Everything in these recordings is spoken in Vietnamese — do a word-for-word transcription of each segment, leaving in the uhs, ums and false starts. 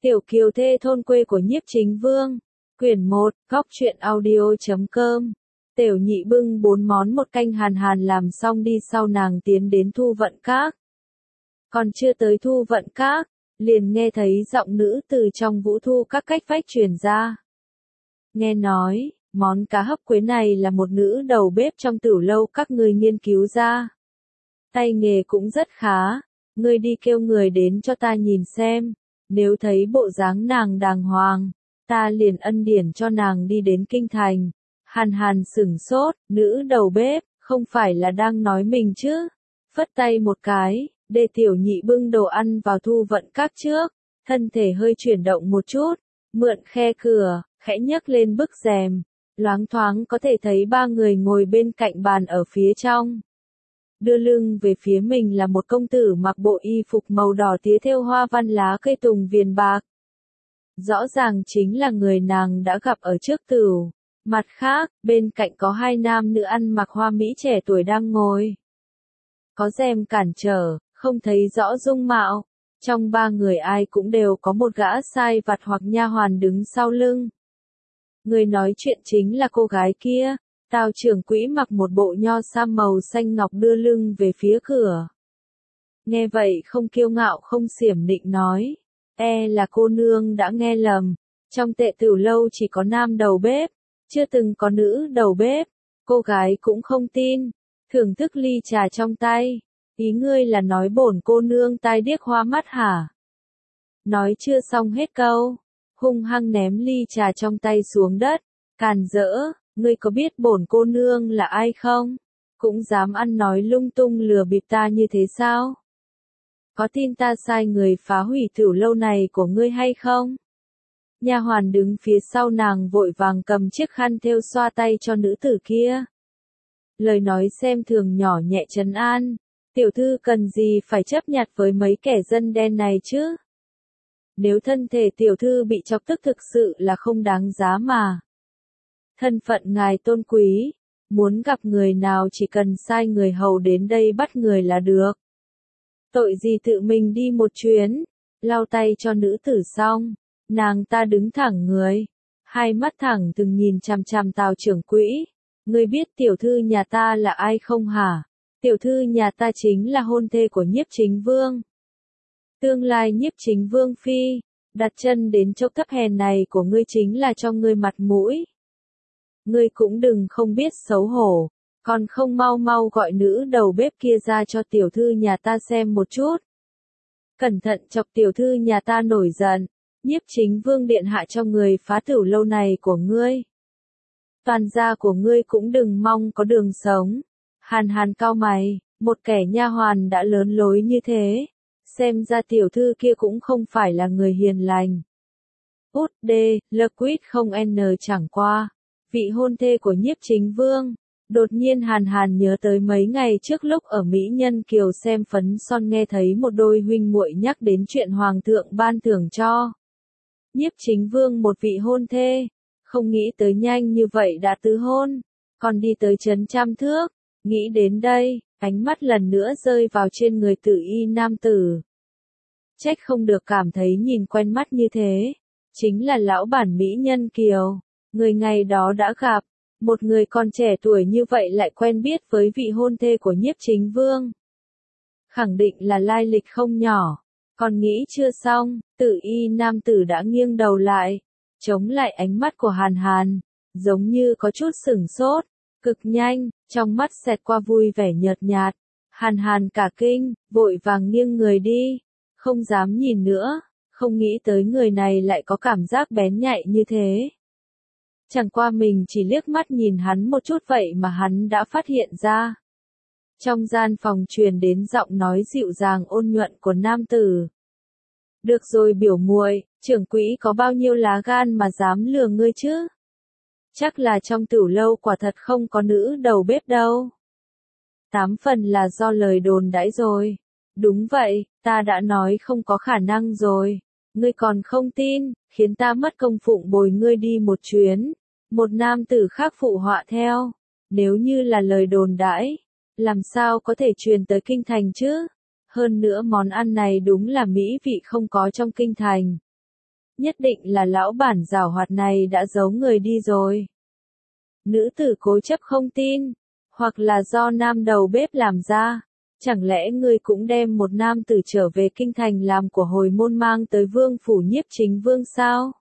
Tiểu kiều thê thôn quê của Nhiếp Chính Vương. Quyển một, góc truyện audio chấm com. Tiểu nhị bưng bốn món một canh hàn hàn làm xong đi sau nàng tiến đến Thu Vận Các. Còn chưa tới Thu Vận Các, liền nghe thấy giọng nữ từ trong Vũ Thu Các cách vách truyền ra. Nghe nói, món cá hấp quế này là một nữ đầu bếp trong tửu lâu các ngươi nghiên cứu ra. Tay nghề cũng rất khá, ngươi đi kêu người đến cho ta nhìn xem, nếu thấy bộ dáng nàng đàng hoàng, ta liền ân điển cho nàng đi đến kinh thành. Hàn Hàn sửng sốt, nữ đầu bếp, không phải là đang nói mình chứ? Phất tay một cái, để tiểu nhị bưng đồ ăn vào Thu Vận Các trước, thân thể hơi chuyển động một chút, mượn khe cửa, khẽ nhấc lên bức rèm, loáng thoáng có thể thấy ba người ngồi bên cạnh bàn ở phía trong. Đưa lưng về phía mình là một công tử mặc bộ y phục màu đỏ tía thêu hoa văn lá cây tùng viền bạc. Rõ ràng chính là người nàng đã gặp ở trước tửu. Mặt khác, bên cạnh có hai nam nữ ăn mặc hoa mỹ trẻ tuổi đang ngồi. Có rèm cản trở, không thấy rõ dung mạo. Trong ba người ai cũng đều có một gã sai vặt hoặc nha hoàn đứng sau lưng. Người nói chuyện chính là cô gái kia. Tào trưởng quỹ mặc một bộ nho sam màu xanh ngọc đưa lưng về phía cửa. Nghe vậy không kiêu ngạo không xiểm nịnh nói. E là cô nương đã nghe lầm. Trong tệ tửu lâu chỉ có nam đầu bếp. Chưa từng có nữ đầu bếp. Cô gái cũng không tin. Thưởng thức ly trà trong tay. Ý ngươi là nói bổn cô nương tai điếc hoa mắt hả? Nói chưa xong hết câu. Hung hăng ném ly trà trong tay xuống đất. Càn rỡ. Ngươi có biết bổn cô nương là ai không? Cũng dám ăn nói lung tung lừa bịp ta như thế sao? Có tin ta sai người phá hủy tửu lâu này của ngươi hay không? Nha hoàn đứng phía sau nàng vội vàng cầm chiếc khăn thêu xoa tay cho nữ tử kia. Lời nói xem thường nhỏ nhẹ trấn an. Tiểu thư cần gì phải chấp nhặt với mấy kẻ dân đen này chứ? Nếu thân thể tiểu thư bị chọc tức thực sự là không đáng giá mà. Thân phận ngài tôn quý, muốn gặp người nào chỉ cần sai người hầu đến đây bắt người là được. Tội gì tự mình đi một chuyến, lau tay cho nữ tử xong, nàng ta đứng thẳng người, hai mắt thẳng từng nhìn chằm chằm Tào trưởng quỹ. Ngươi biết tiểu thư nhà ta là ai không hả? Tiểu thư nhà ta chính là hôn thê của Nhiếp Chính Vương. Tương lai Nhiếp Chính Vương phi, đặt chân đến chỗ thấp hèn này của ngươi chính là cho ngươi mặt mũi. Ngươi cũng đừng không biết xấu hổ, còn không mau mau gọi nữ đầu bếp kia ra cho tiểu thư nhà ta xem một chút. Cẩn thận chọc tiểu thư nhà ta nổi giận, Nhiếp Chính Vương điện hạ cho người phá tửu lâu này của ngươi. Toàn gia của ngươi cũng đừng mong có đường sống. Hàn Hàn cau mày, một kẻ nha hoàn đã lớn lối như thế, xem ra tiểu thư kia cũng không phải là người hiền lành. Út đê, lơ quýt không n chẳng qua. Vị hôn thê của Nhiếp Chính Vương. Đột nhiên Hàn Hàn nhớ tới mấy ngày trước lúc ở Mỹ Nhân Kiều xem phấn son nghe thấy một đôi huynh muội nhắc đến chuyện hoàng thượng ban thưởng cho Nhiếp Chính Vương một vị hôn thê. Không nghĩ tới nhanh như vậy đã tứ hôn, còn đi tới trấn trăm thước. Nghĩ đến đây, ánh mắt lần nữa rơi vào trên người tử y nam tử. Trách không được cảm thấy nhìn quen mắt như thế. Chính là lão bản Mỹ Nhân Kiều. Người ngày đó đã gặp, một người còn trẻ tuổi như vậy lại quen biết với vị hôn thê của Nhiếp Chính Vương. Khẳng định là lai lịch không nhỏ. Còn nghĩ chưa xong, tử y nam tử đã nghiêng đầu lại, chống lại ánh mắt của Hàn Hàn, giống như có chút sửng sốt, cực nhanh, trong mắt xẹt qua vui vẻ nhợt nhạt. Hàn Hàn cả kinh, vội vàng nghiêng người đi, không dám nhìn nữa, không nghĩ tới người này lại có cảm giác bén nhạy như thế. Chẳng qua mình chỉ liếc mắt nhìn hắn một chút vậy mà hắn đã phát hiện ra. Trong gian phòng truyền đến giọng nói dịu dàng ôn nhuận của nam tử. Được rồi biểu muội, trưởng quỹ có bao nhiêu lá gan mà dám lừa ngươi chứ? Chắc là trong tửu lâu quả thật không có nữ đầu bếp đâu. Tám phần là do lời đồn đãi rồi. Đúng vậy, ta đã nói không có khả năng rồi. Ngươi còn không tin, khiến ta mất công phụng bồi ngươi đi một chuyến. Một nam tử khác phụ họa theo. Nếu như là lời đồn đãi, làm sao có thể truyền tới kinh thành chứ? Hơn nữa món ăn này đúng là mỹ vị không có trong kinh thành. Nhất định là lão bản giảo hoạt này đã giấu người đi rồi. Nữ tử cố chấp không tin, hoặc là do nam đầu bếp làm ra. Chẳng lẽ ngươi cũng đem một nam tử trở về kinh thành làm của hồi môn mang tới vương phủ Nhiếp Chính Vương sao?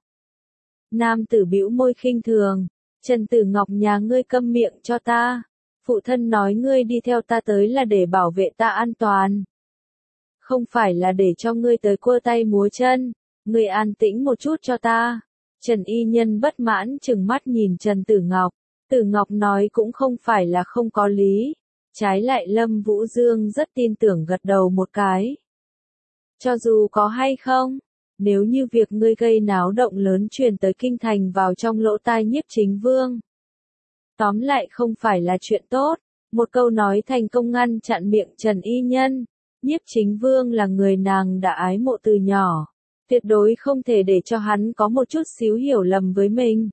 Nam tử bĩu môi khinh thường, Trần Tử Ngọc nhà ngươi câm miệng cho ta. Phụ thân nói ngươi đi theo ta tới là để bảo vệ ta an toàn. Không phải là để cho ngươi tới quơ tay múa chân, ngươi an tĩnh một chút cho ta. Trần Y Nhân bất mãn trừng mắt nhìn Trần Tử Ngọc. Tử Ngọc nói cũng không phải là không có lý. Trái lại Lâm Vũ Dương rất tin tưởng gật đầu một cái. Cho dù có hay không, nếu như việc ngươi gây náo động lớn truyền tới kinh thành vào trong lỗ tai Nhiếp Chính Vương. Tóm lại không phải là chuyện tốt, một câu nói thành công ngăn chặn miệng Trần Y Nhân. Nhiếp Chính Vương là người nàng đã ái mộ từ nhỏ, tuyệt đối không thể để cho hắn có một chút xíu hiểu lầm với mình.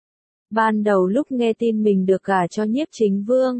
Ban đầu lúc nghe tin mình được gả cho Nhiếp Chính Vương,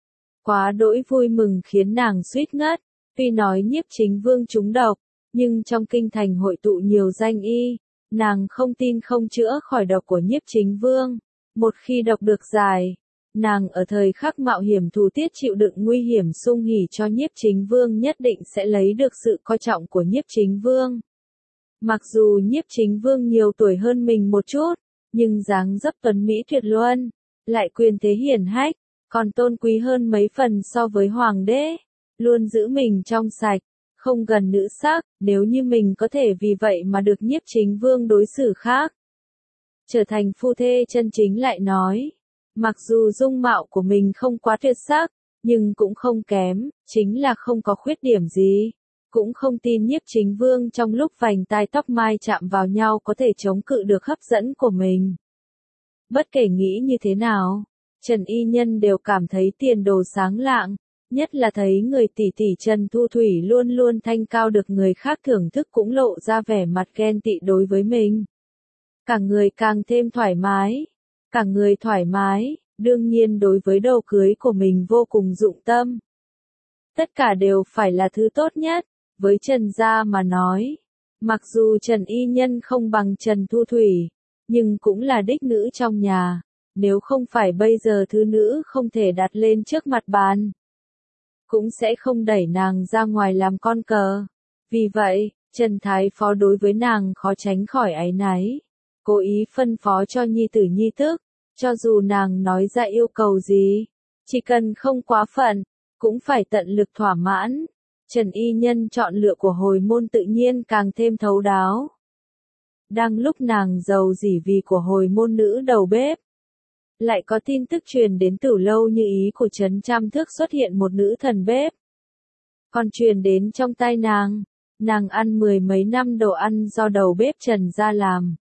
quá đỗi vui mừng khiến nàng suýt ngất, tuy nói Nhiếp Chính Vương trúng độc, nhưng trong kinh thành hội tụ nhiều danh y, nàng không tin không chữa khỏi độc của Nhiếp Chính Vương. Một khi độc được giải, nàng ở thời khắc mạo hiểm thù tiết chịu đựng nguy hiểm sung hỉ cho Nhiếp Chính Vương nhất định sẽ lấy được sự coi trọng của Nhiếp Chính Vương. Mặc dù Nhiếp Chính Vương nhiều tuổi hơn mình một chút, nhưng dáng dấp tuấn mỹ tuyệt luân, lại quyền thế hiển hách, còn tôn quý hơn mấy phần so với hoàng đế, luôn giữ mình trong sạch, không gần nữ sắc, nếu như mình có thể vì vậy mà được Nhiếp Chính Vương đối xử khác. Trở thành phu thê chân chính lại nói, mặc dù dung mạo của mình không quá tuyệt sắc, nhưng cũng không kém, chính là không có khuyết điểm gì. Cũng không tin Nhiếp Chính Vương trong lúc vành tai tóc mai chạm vào nhau có thể chống cự được hấp dẫn của mình. Bất kể nghĩ như thế nào, Trần Y Nhân đều cảm thấy tiền đồ sáng lạng, nhất là thấy người tỷ tỷ Trần Thu Thủy luôn luôn thanh cao được người khác thưởng thức cũng lộ ra vẻ mặt ghen tị đối với mình. Cả người càng thêm thoải mái, cả người thoải mái, đương nhiên đối với đồ cưới của mình vô cùng dụng tâm. Tất cả đều phải là thứ tốt nhất, với Trần gia mà nói. Mặc dù Trần Y Nhân không bằng Trần Thu Thủy, nhưng cũng là đích nữ trong nhà, nếu không phải bây giờ thứ nữ không thể đặt lên trước mặt bàn, cũng sẽ không đẩy nàng ra ngoài làm con cờ. Vì vậy, Trần Thái Phó đối với nàng khó tránh khỏi áy náy, cố ý phân phó cho nhi tử nhi tức, cho dù nàng nói ra yêu cầu gì, chỉ cần không quá phận, cũng phải tận lực thỏa mãn. Trần Y Nhân chọn lựa của hồi môn tự nhiên càng thêm thấu đáo. Đang lúc nàng giàu dỉ vì của hồi môn nữ đầu bếp, lại có tin tức truyền đến Tử Lâu Như Ý của trấn Trăm Thước xuất hiện một nữ thần bếp. Còn truyền đến trong tai nàng, nàng ăn mười mấy năm đồ ăn do đầu bếp Trần gia làm.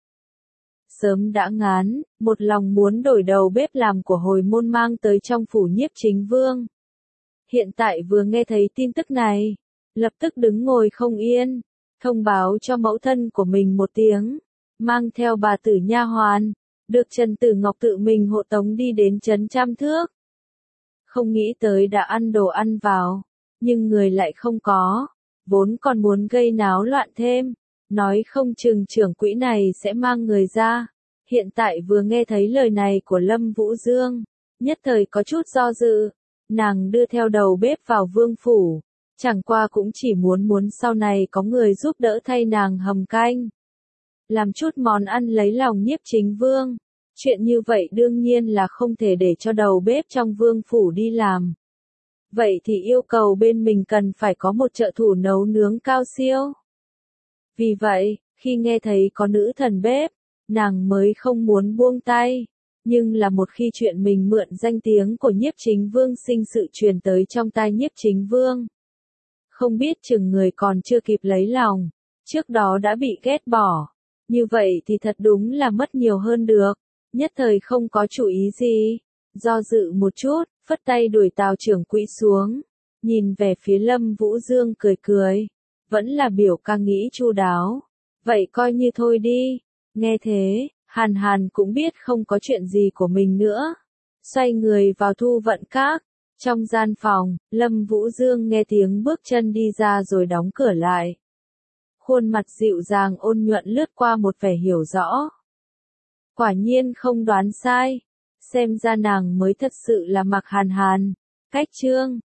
Sớm đã ngán, một lòng muốn đổi đầu bếp làm của hồi môn mang tới trong phủ Nhiếp Chính Vương. Hiện tại vừa nghe thấy tin tức này, lập tức đứng ngồi không yên, thông báo cho mẫu thân của mình một tiếng, mang theo bà tử nha hoàn, được Trần Tử Ngọc tự mình hộ tống đi đến trấn Trăm Thước. Không nghĩ tới đã ăn đồ ăn vào, nhưng người lại không có, vốn còn muốn gây náo loạn thêm, nói không chừng trưởng quỹ này sẽ mang người ra. Hiện tại vừa nghe thấy lời này của Lâm Vũ Dương, nhất thời có chút do dự. Nàng đưa theo đầu bếp vào vương phủ, chẳng qua cũng chỉ muốn muốn sau này có người giúp đỡ thay nàng hầm canh, làm chút món ăn lấy lòng Nhiếp Chính Vương. Chuyện như vậy đương nhiên là không thể để cho đầu bếp trong vương phủ đi làm. Vậy thì yêu cầu bên mình cần phải có một trợ thủ nấu nướng cao siêu. Vì vậy, khi nghe thấy có nữ thần bếp, nàng mới không muốn buông tay. Nhưng là một khi chuyện mình mượn danh tiếng của Nhiếp Chính Vương sinh sự truyền tới trong tai Nhiếp Chính Vương, không biết chừng người còn chưa kịp lấy lòng, trước đó đã bị ghét bỏ. Như vậy thì thật đúng là mất nhiều hơn được. Nhất thời không có chủ ý gì, do dự một chút, phất tay đuổi Tào trưởng quỹ xuống, nhìn về phía Lâm Vũ Dương cười cười, vẫn là biểu ca nghĩ chu đáo. Vậy coi như thôi đi. Nghe thế, Hàn Hàn cũng biết không có chuyện gì của mình nữa. Xoay người vào thu vận các. Trong gian phòng, Lâm Vũ Dương nghe tiếng bước chân đi ra rồi đóng cửa lại. Khuôn mặt dịu dàng ôn nhuận lướt qua một vẻ hiểu rõ. Quả nhiên không đoán sai. Xem ra nàng mới thật sự là Mạc Hàn Hàn. Cách chương